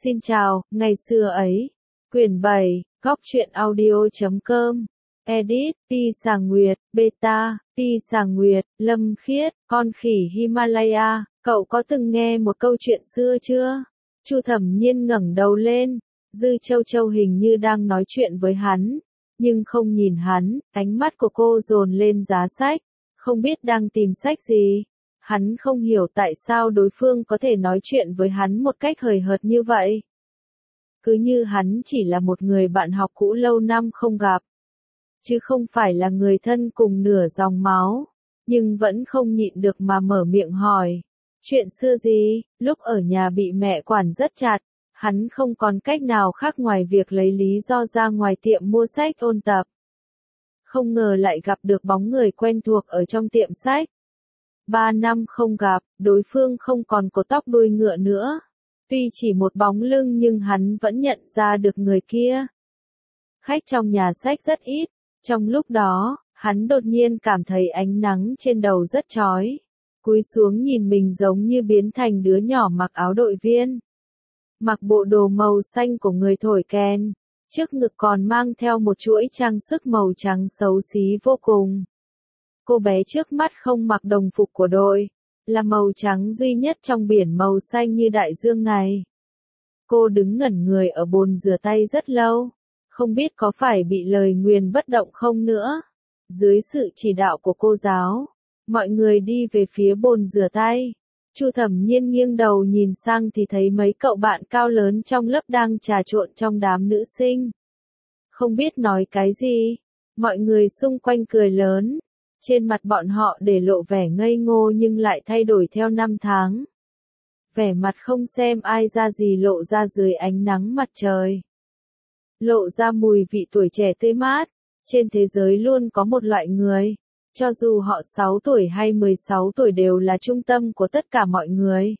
Xin chào, ngày xưa ấy. Quyển 7, góc truyện audio.com. Edit, Pi Sàng Nguyệt, Beta, Pi Sàng Nguyệt, Lâm Khiết, con khỉ Himalaya. Cậu có từng nghe một câu chuyện xưa chưa? Chu Thẩm Nhiên ngẩng đầu lên. Dư Châu Châu hình như đang nói chuyện với hắn, nhưng không nhìn hắn. Ánh mắt của cô dồn lên giá sách, không biết đang tìm sách gì. Hắn không hiểu tại sao đối phương có thể nói chuyện với hắn một cách hời hợt như vậy. Cứ như hắn chỉ là một người bạn học cũ lâu năm không gặp, chứ không phải là người thân cùng nửa dòng máu. Nhưng vẫn không nhịn được mà mở miệng hỏi. Chuyện xưa gì? Lúc ở nhà bị mẹ quản rất chặt, hắn không còn cách nào khác ngoài việc lấy lý do ra ngoài tiệm mua sách ôn tập. Không ngờ lại gặp được bóng người quen thuộc ở trong tiệm sách. 3 năm không gặp, đối phương không còn cột tóc đuôi ngựa nữa. Tuy chỉ một bóng lưng nhưng hắn vẫn nhận ra được người kia. Khách trong nhà sách rất ít. Trong lúc đó, hắn đột nhiên cảm thấy ánh nắng trên đầu rất chói. Cúi xuống nhìn mình giống như biến thành đứa nhỏ mặc áo đội viên. Mặc bộ đồ màu xanh của người thổi kèn. Trước ngực còn mang theo một chuỗi trang sức màu trắng xấu xí vô cùng. Cô bé trước mắt không mặc đồng phục của đội, là màu trắng duy nhất trong biển màu xanh như đại dương này. Cô đứng ngẩn người ở bồn rửa tay rất lâu, không biết có phải bị lời nguyền bất động không nữa. Dưới sự chỉ đạo của cô giáo, mọi người đi về phía bồn rửa tay. Chu Thẩm Nhiên nghiêng đầu nhìn sang thì thấy mấy cậu bạn cao lớn trong lớp đang trà trộn trong đám nữ sinh. Không biết nói cái gì, mọi người xung quanh cười lớn. Trên mặt bọn họ để lộ vẻ ngây ngô nhưng lại thay đổi theo năm tháng. Vẻ mặt không xem ai ra gì lộ ra dưới ánh nắng mặt trời. Lộ ra mùi vị tuổi trẻ tươi mát. Trên thế giới luôn có một loại người, cho dù họ 6 tuổi hay 16 tuổi đều là trung tâm của tất cả mọi người.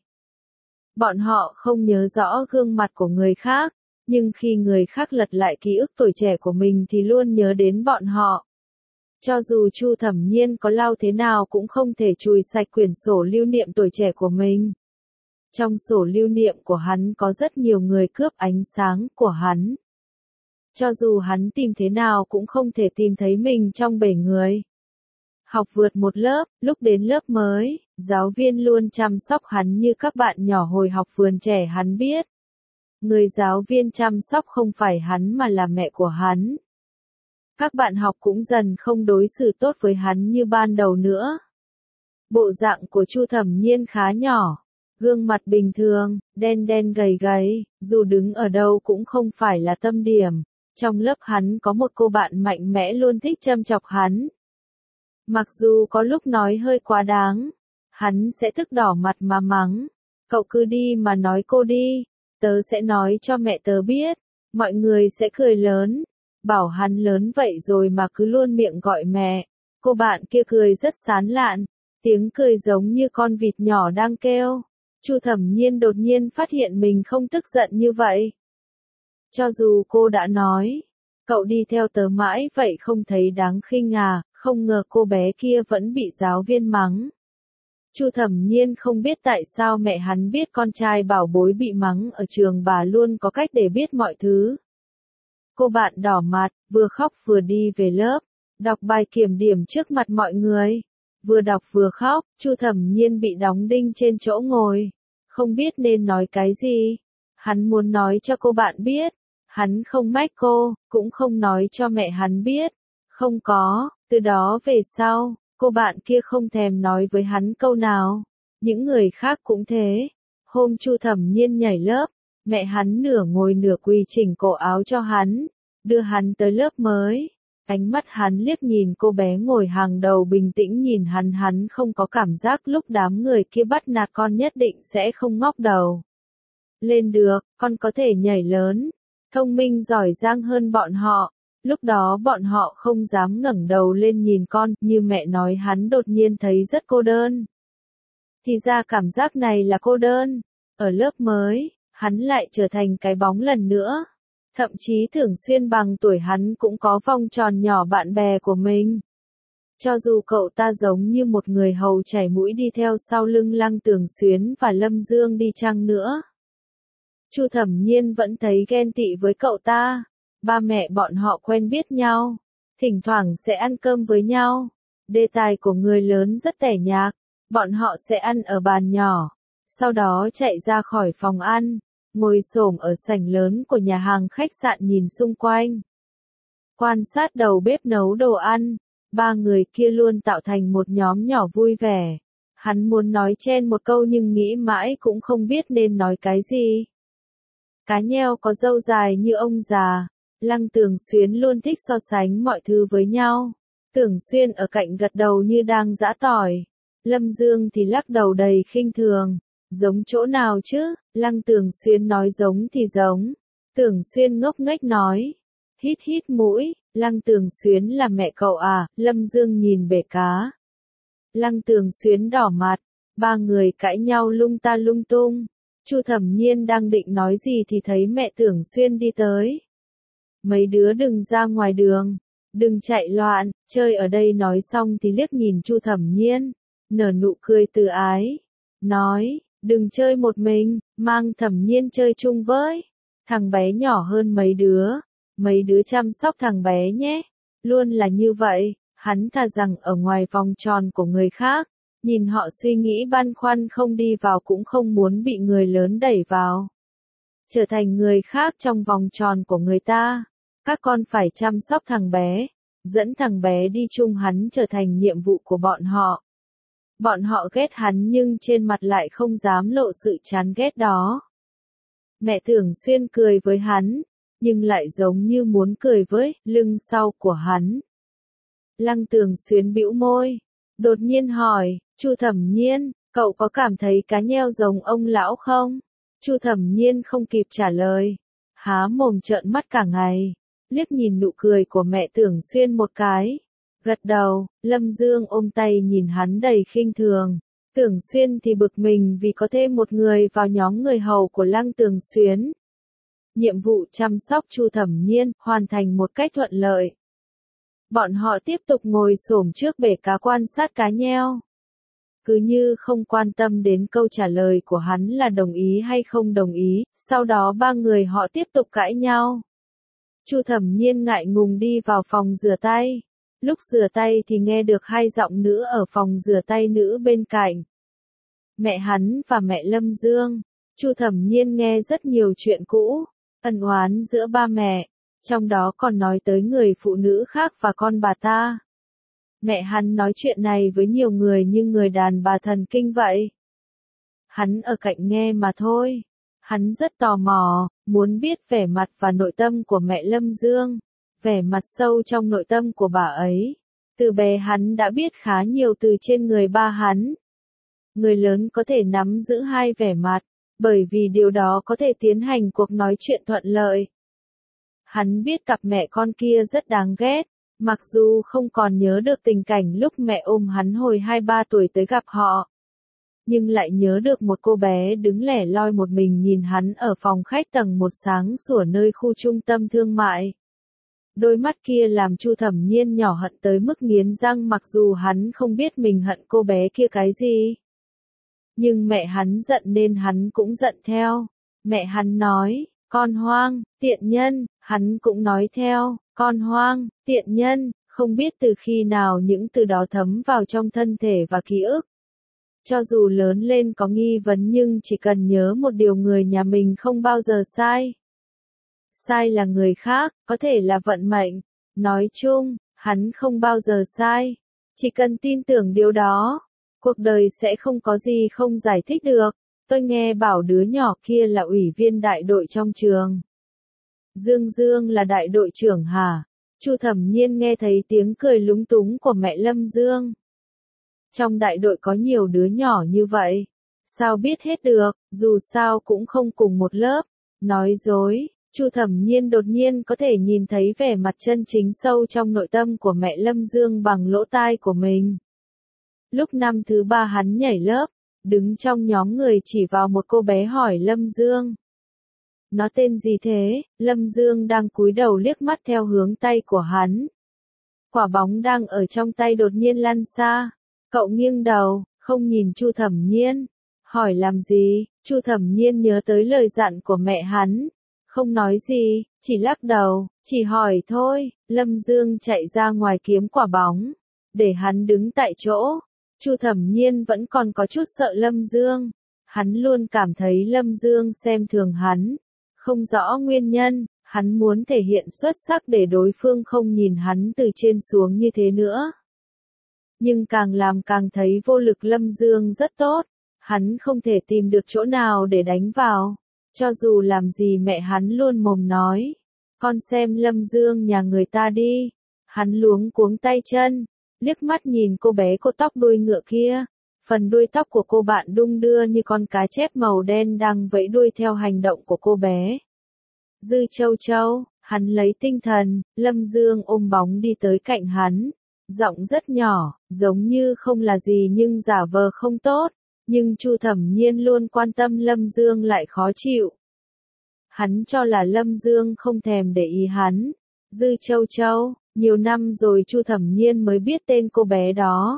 Bọn họ không nhớ rõ gương mặt của người khác, nhưng khi người khác lật lại ký ức tuổi trẻ của mình thì luôn nhớ đến bọn họ. Cho dù Chu Thẩm Nhiên có lau thế nào cũng không thể chùi sạch quyển sổ lưu niệm tuổi trẻ của mình. Trong sổ lưu niệm của hắn có rất nhiều người cướp ánh sáng của hắn. Cho dù hắn tìm thế nào cũng không thể tìm thấy mình trong bể người. Học vượt một lớp, lúc đến lớp mới, giáo viên luôn chăm sóc hắn như các bạn nhỏ hồi học vườn trẻ hắn biết. Người giáo viên chăm sóc không phải hắn mà là mẹ của hắn. Các bạn học cũng dần không đối xử tốt với hắn như ban đầu nữa. Bộ dạng của Chu Thẩm Nhiên khá nhỏ, gương mặt bình thường, đen đen gầy gầy, dù đứng ở đâu cũng không phải là tâm điểm. Trong lớp hắn có một cô bạn mạnh mẽ luôn thích châm chọc hắn. Mặc dù có lúc nói hơi quá đáng, hắn sẽ tức đỏ mặt mà mắng. Cậu cứ đi mà nói cô đi, tớ sẽ nói cho mẹ tớ biết. Mọi người sẽ cười lớn. Bảo hắn lớn vậy rồi mà cứ luôn miệng gọi mẹ. Cô bạn kia cười rất sán lạn, tiếng cười giống như con vịt nhỏ đang kêu. Chu Thẩm Nhiên đột nhiên phát hiện mình không tức giận như vậy. Cho dù cô đã nói, cậu đi theo tớ mãi vậy không thấy đáng khinh à, không ngờ cô bé kia vẫn bị giáo viên mắng. Chu Thẩm Nhiên không biết tại sao mẹ hắn biết con trai bảo bối bị mắng ở trường, bà luôn có cách để biết mọi thứ. Cô bạn đỏ mặt, vừa khóc vừa đi về lớp, đọc bài kiểm điểm trước mặt mọi người. Vừa đọc vừa khóc, Chu Thẩm Nhiên bị đóng đinh trên chỗ ngồi, không biết nên nói cái gì. Hắn muốn nói cho cô bạn biết, hắn không mách cô, cũng không nói cho mẹ hắn biết. Không có, từ đó về sau, cô bạn kia không thèm nói với hắn câu nào. Những người khác cũng thế. Hôm Chu Thẩm Nhiên nhảy lớp, mẹ hắn nửa ngồi nửa quỳ chỉnh cổ áo cho hắn, đưa hắn tới lớp mới. Ánh mắt hắn liếc nhìn cô bé ngồi hàng đầu bình tĩnh nhìn hắn không có cảm giác lúc đám người kia bắt nạt con nhất định sẽ không ngóc đầu lên được, con có thể nhảy lớn, thông minh giỏi giang hơn bọn họ. Lúc đó bọn họ không dám ngẩng đầu lên nhìn con, như mẹ nói hắn đột nhiên thấy rất cô đơn. Thì ra cảm giác này là cô đơn. Ở lớp mới, hắn lại trở thành cái bóng lần nữa. Thậm chí thường xuyên bằng tuổi hắn cũng có vòng tròn nhỏ bạn bè của mình. Cho dù cậu ta giống như một người hầu chảy mũi đi theo sau lưng Lăng Tường Xuyến và Lâm Dương đi chăng nữa. Chu Thẩm Nhiên vẫn thấy ghen tị với cậu ta. Ba mẹ bọn họ quen biết nhau, thỉnh thoảng sẽ ăn cơm với nhau. Đề tài của người lớn rất tẻ nhạt, bọn họ sẽ ăn ở bàn nhỏ, sau đó chạy ra khỏi phòng ăn, ngồi xổm ở sảnh lớn của nhà hàng khách sạn nhìn xung quanh. Quan sát đầu bếp nấu đồ ăn, ba người kia luôn tạo thành một nhóm nhỏ vui vẻ. Hắn muốn nói chen một câu nhưng nghĩ mãi cũng không biết nên nói cái gì. Cá nheo có râu dài như ông già, Lăng Tường Xuyến luôn thích so sánh mọi thứ với nhau. Tưởng Xuyên ở cạnh gật đầu như đang giã tỏi. Lâm Dương thì lắc đầu đầy khinh thường. Giống chỗ nào chứ? Lăng Tường Xuyên nói giống thì giống. Tưởng Xuyên ngốc nghếch nói. Hít hít mũi, Lăng Tường Xuyến là mẹ cậu à? Lâm Dương nhìn bể cá. Lăng Tường Xuyến đỏ mặt. Ba người cãi nhau lung ta lung tung. Chu Thẩm Nhiên đang định nói gì thì thấy mẹ Tưởng Xuyên đi tới. Mấy đứa đừng ra ngoài đường, đừng chạy loạn, chơi ở đây. Nói xong thì liếc nhìn Chu Thẩm Nhiên, nở nụ cười từ ái, nói, đừng chơi một mình, mang Thẩm Nhiên chơi chung với. Thằng bé nhỏ hơn mấy đứa chăm sóc thằng bé nhé. Luôn là như vậy, hắn thà rằng ở ngoài vòng tròn của người khác, nhìn họ suy nghĩ băn khoăn không đi vào cũng không muốn bị người lớn đẩy vào. Trở thành người khác trong vòng tròn của người ta. Các con phải chăm sóc thằng bé, dẫn thằng bé đi chung, hắn trở thành nhiệm vụ của bọn họ. Bọn họ ghét hắn nhưng trên mặt lại không dám lộ sự chán ghét đó. Mẹ Tưởng Xuyên cười với hắn, nhưng lại giống như muốn cười với lưng sau của hắn. Lăng Tường Xuyên bĩu môi, đột nhiên hỏi, Chu Thẩm Nhiên, cậu có cảm thấy cá nheo giống ông lão không? Chu Thẩm Nhiên không kịp trả lời, há mồm trợn mắt cả ngày, liếc nhìn nụ cười của mẹ Tưởng Xuyên một cái, gật đầu. Lâm Dương ôm tay nhìn hắn đầy khinh thường. Tưởng Xuyên thì bực mình vì có thêm một người vào nhóm người hầu của Lăng Tường Xuyên. Nhiệm vụ chăm sóc Chu Thẩm Nhiên hoàn thành một cách thuận lợi. Bọn họ tiếp tục ngồi xổm trước bể cá quan sát cá nheo. Cứ như không quan tâm đến câu trả lời của hắn là đồng ý hay không đồng ý, sau đó ba người họ tiếp tục cãi nhau. Chu Thẩm Nhiên ngại ngùng đi vào phòng rửa tay. Lúc rửa tay thì nghe được hai giọng nữ ở phòng rửa tay nữ bên cạnh. Mẹ hắn và mẹ Lâm Dương. Chu Thẩm Nhiên nghe rất nhiều chuyện cũ, ân oán giữa ba mẹ, trong đó còn nói tới người phụ nữ khác và con bà ta. Mẹ hắn nói chuyện này với nhiều người như người đàn bà thần kinh vậy. Hắn ở cạnh nghe mà thôi. Hắn rất tò mò, muốn biết vẻ mặt và nội tâm của mẹ Lâm Dương, vẻ mặt sâu trong nội tâm của bà ấy. Từ bé hắn đã biết khá nhiều từ trên người ba hắn. Người lớn có thể nắm giữ hai vẻ mặt, bởi vì điều đó có thể tiến hành cuộc nói chuyện thuận lợi. Hắn biết cặp mẹ con kia rất đáng ghét, mặc dù không còn nhớ được tình cảnh lúc mẹ ôm hắn hồi 2-3 tuổi tới gặp họ. Nhưng lại nhớ được một cô bé đứng lẻ loi một mình nhìn hắn ở phòng khách tầng 1 sáng sủa nơi khu trung tâm thương mại. Đôi mắt kia làm Chu Thẩm Nhiên nhỏ hận tới mức nghiến răng, mặc dù hắn không biết mình hận cô bé kia cái gì. Nhưng mẹ hắn giận nên hắn cũng giận theo. Mẹ hắn nói, con hoang, tiện nhân, hắn cũng nói theo, con hoang, tiện nhân. Không biết từ khi nào những từ đó thấm vào trong thân thể và ký ức. Cho dù lớn lên có nghi vấn nhưng chỉ cần nhớ một điều, người nhà mình không bao giờ sai. Sai là người khác, có thể là vận mệnh. Nói chung, hắn không bao giờ sai. Chỉ cần tin tưởng điều đó, cuộc đời sẽ không có gì không giải thích được. Tôi nghe bảo đứa nhỏ kia là ủy viên đại đội trong trường. Dương Dương là đại đội trưởng hả? Chu Thẩm Nhiên nghe thấy tiếng cười lúng túng của mẹ Lâm Dương. Trong đại đội có nhiều đứa nhỏ như vậy. Sao biết hết được, dù sao cũng không cùng một lớp. Nói dối, Chu Thẩm Nhiên đột nhiên có thể nhìn thấy vẻ mặt chân chính sâu trong nội tâm của mẹ Lâm Dương bằng lỗ tai của mình. Lúc năm thứ 3 hắn nhảy lớp, đứng trong nhóm người chỉ vào một cô bé hỏi Lâm Dương. Nó tên gì thế? Lâm Dương đang cúi đầu liếc mắt theo hướng tay của hắn. Quả bóng đang ở trong tay đột nhiên lăn xa. Cậu nghiêng đầu, không nhìn Chu Thẩm Nhiên. Hỏi làm gì? Chu Thẩm Nhiên nhớ tới lời dặn của mẹ hắn, không nói gì, chỉ lắc đầu, chỉ hỏi thôi. Lâm Dương chạy ra ngoài kiếm quả bóng, để hắn đứng tại chỗ. Chu Thẩm Nhiên vẫn còn có chút sợ Lâm Dương, hắn luôn cảm thấy Lâm Dương xem thường hắn, không rõ nguyên nhân, hắn muốn thể hiện xuất sắc để đối phương không nhìn hắn từ trên xuống như thế nữa. Nhưng càng làm càng thấy vô lực. Lâm Dương rất tốt, hắn không thể tìm được chỗ nào để đánh vào, cho dù làm gì mẹ hắn luôn mồm nói, con xem Lâm Dương nhà người ta đi. Hắn luống cuống tay chân, liếc mắt nhìn cô bé cột tóc đuôi ngựa kia, phần đuôi tóc của cô bạn đung đưa như con cá chép màu đen đang vẫy đuôi theo hành động của cô bé. Dư Châu Châu, hắn lấy tinh thần. Lâm Dương ôm bóng đi tới cạnh hắn, giọng rất nhỏ, giống như không là gì nhưng giả vờ không tốt, nhưng Chu Thẩm Nhiên luôn quan tâm Lâm Dương lại khó chịu. Hắn cho là Lâm Dương không thèm để ý hắn. Dư Châu Châu, nhiều năm rồi Chu Thẩm Nhiên mới biết tên cô bé đó.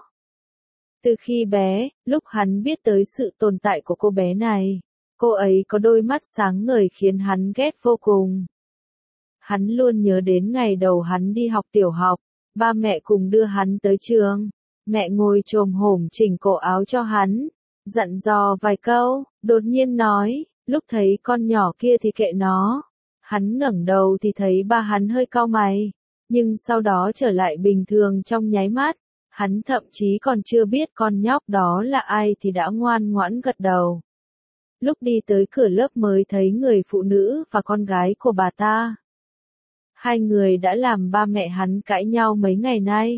Từ khi bé, lúc hắn biết tới sự tồn tại của cô bé này, cô ấy có đôi mắt sáng ngời khiến hắn ghét vô cùng. Hắn luôn nhớ đến ngày đầu hắn đi học tiểu học, ba mẹ cùng đưa hắn tới trường, mẹ ngồi chồm hổm chỉnh cổ áo cho hắn, dặn dò vài câu, đột nhiên nói, lúc thấy con nhỏ kia thì kệ nó. Hắn ngẩng đầu thì thấy ba hắn hơi cau mày, nhưng sau đó trở lại bình thường trong nháy mắt. Hắn thậm chí còn chưa biết con nhóc đó là ai thì đã ngoan ngoãn gật đầu. Lúc đi tới cửa lớp mới thấy người phụ nữ và con gái của bà ta. Hai người đã làm ba mẹ hắn cãi nhau mấy ngày nay.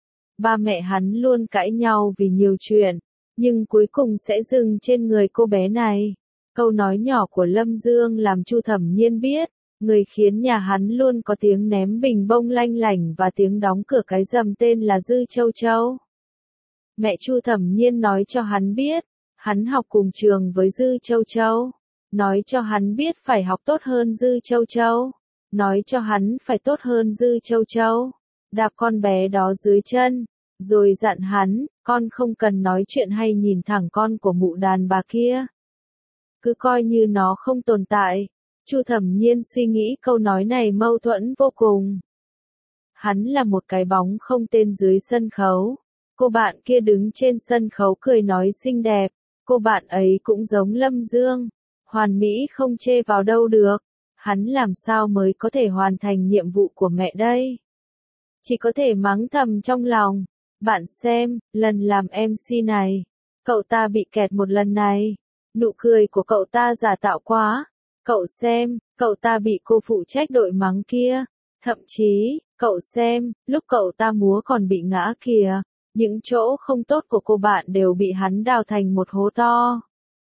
Ba mẹ hắn luôn cãi nhau vì nhiều chuyện, nhưng cuối cùng sẽ dừng trên người cô bé này. Câu nói nhỏ của Lâm Dương làm Chu Thẩm Nhiên biết, người khiến nhà hắn luôn có tiếng ném bình bông lanh lảnh và tiếng đóng cửa cái rầm tên là Dư Châu Châu. Mẹ Chu Thẩm Nhiên nói cho hắn biết, hắn học cùng trường với Dư Châu Châu, nói cho hắn biết phải học tốt hơn Dư Châu Châu, nói cho hắn phải tốt hơn Dư Châu Châu, đạp con bé đó dưới chân, rồi dặn hắn, con không cần nói chuyện hay nhìn thẳng con của mụ đàn bà kia. Cứ coi như nó không tồn tại. Chu Thẩm Nhiên suy nghĩ câu nói này mâu thuẫn vô cùng. Hắn là một cái bóng không tên dưới sân khấu. Cô bạn kia đứng trên sân khấu cười nói xinh đẹp. Cô bạn ấy cũng giống Lâm Dương. Hoàn mỹ không chê vào đâu được. Hắn làm sao mới có thể hoàn thành nhiệm vụ của mẹ đây? Chỉ có thể mắng thầm trong lòng. Bạn xem, lần làm MC này, cậu ta bị kẹt một lần này. Nụ cười của cậu ta giả tạo quá. Cậu xem, cậu ta bị cô phụ trách đội mắng kia. Thậm chí, cậu xem, lúc cậu ta múa còn bị ngã kìa. Những chỗ không tốt của cô bạn đều bị hắn đào thành một hố to.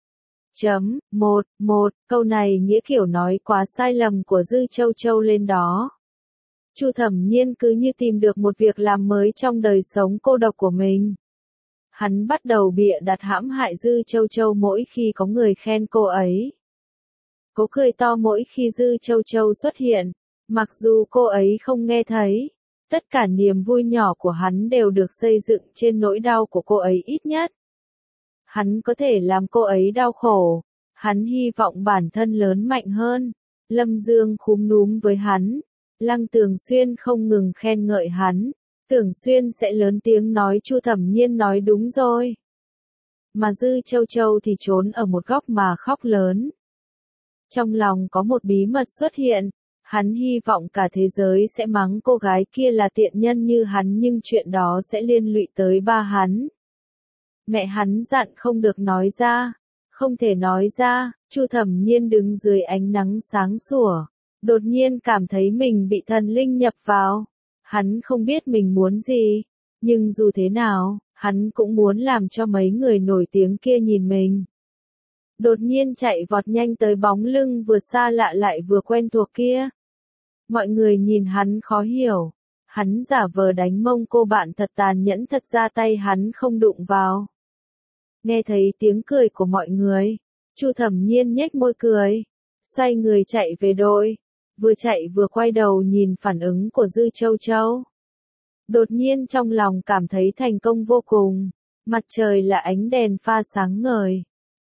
Một câu này nghĩa kiểu nói quá sai lầm của Dư Châu Châu lên đó. Chu Thẩm Nhiên cứ như tìm được một việc làm mới trong đời sống cô độc của mình. Hắn bắt đầu bịa đặt hãm hại Dư Châu Châu mỗi khi có người khen cô ấy. Cố cười to mỗi khi Dư Châu Châu xuất hiện, mặc dù cô ấy không nghe thấy. Tất cả niềm vui nhỏ của hắn đều được xây dựng trên nỗi đau của cô ấy ít nhất. Hắn có thể làm cô ấy đau khổ. Hắn hy vọng bản thân lớn mạnh hơn. Lâm Dương khúm núm với hắn. Lăng Tường Xuyên không ngừng khen ngợi hắn. Tưởng Xuyên sẽ lớn tiếng nói Chu Thẩm Nhiên nói đúng rồi. Mà Dư Châu Châu thì trốn ở một góc mà khóc lớn. Trong lòng có một bí mật xuất hiện. Hắn hy vọng cả thế giới sẽ mắng cô gái kia là tiện nhân như hắn nhưng chuyện đó sẽ liên lụy tới ba hắn. Mẹ hắn dặn không được nói ra. Không thể nói ra. Chu Thẩm Nhiên đứng dưới ánh nắng sáng sủa. Đột nhiên cảm thấy mình bị thần linh nhập vào. Hắn không biết mình muốn gì. Nhưng dù thế nào, hắn cũng muốn làm cho mấy người nổi tiếng kia nhìn mình. Đột nhiên chạy vọt nhanh tới bóng lưng vừa xa lạ lại vừa quen thuộc kia. Mọi người nhìn hắn khó hiểu. Hắn giả vờ đánh mông cô bạn thật tàn nhẫn, thật ra tay hắn không đụng vào. Nghe thấy tiếng cười của mọi người, Chu Thẩm Nhiên nhếch môi cười, xoay người chạy về đội, vừa chạy vừa quay đầu nhìn phản ứng của Dư Châu Châu. Đột nhiên trong lòng cảm thấy thành công vô cùng, mặt trời là ánh đèn pha sáng ngời.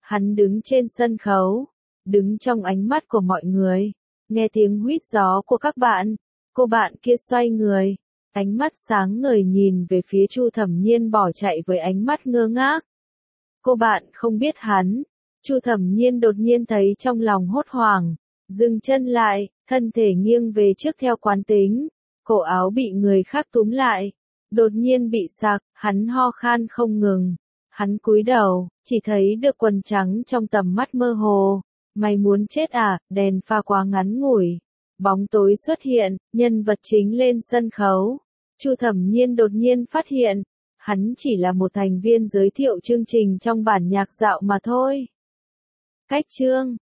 Hắn đứng trên sân khấu, đứng trong ánh mắt của mọi người, nghe tiếng huýt gió của các bạn. Cô bạn kia xoay người, ánh mắt sáng ngời nhìn về phía Chu Thẩm Nhiên bỏ chạy với ánh mắt ngơ ngác. Cô bạn không biết hắn. Chu Thẩm Nhiên đột nhiên thấy trong lòng hốt hoảng, dừng chân lại, thân thể nghiêng về trước theo quán tính, cổ áo bị người khác túm lại, đột nhiên bị sặc, hắn ho khan không ngừng. Hắn cúi đầu, chỉ thấy được quần trắng trong tầm mắt mơ hồ. Mày muốn chết à, đèn pha quá ngắn ngủi. Bóng tối xuất hiện, nhân vật chính lên sân khấu. Chu Thẩm Nhiên đột nhiên phát hiện, hắn chỉ là một thành viên giới thiệu chương trình trong bản nhạc dạo mà thôi. Cách chương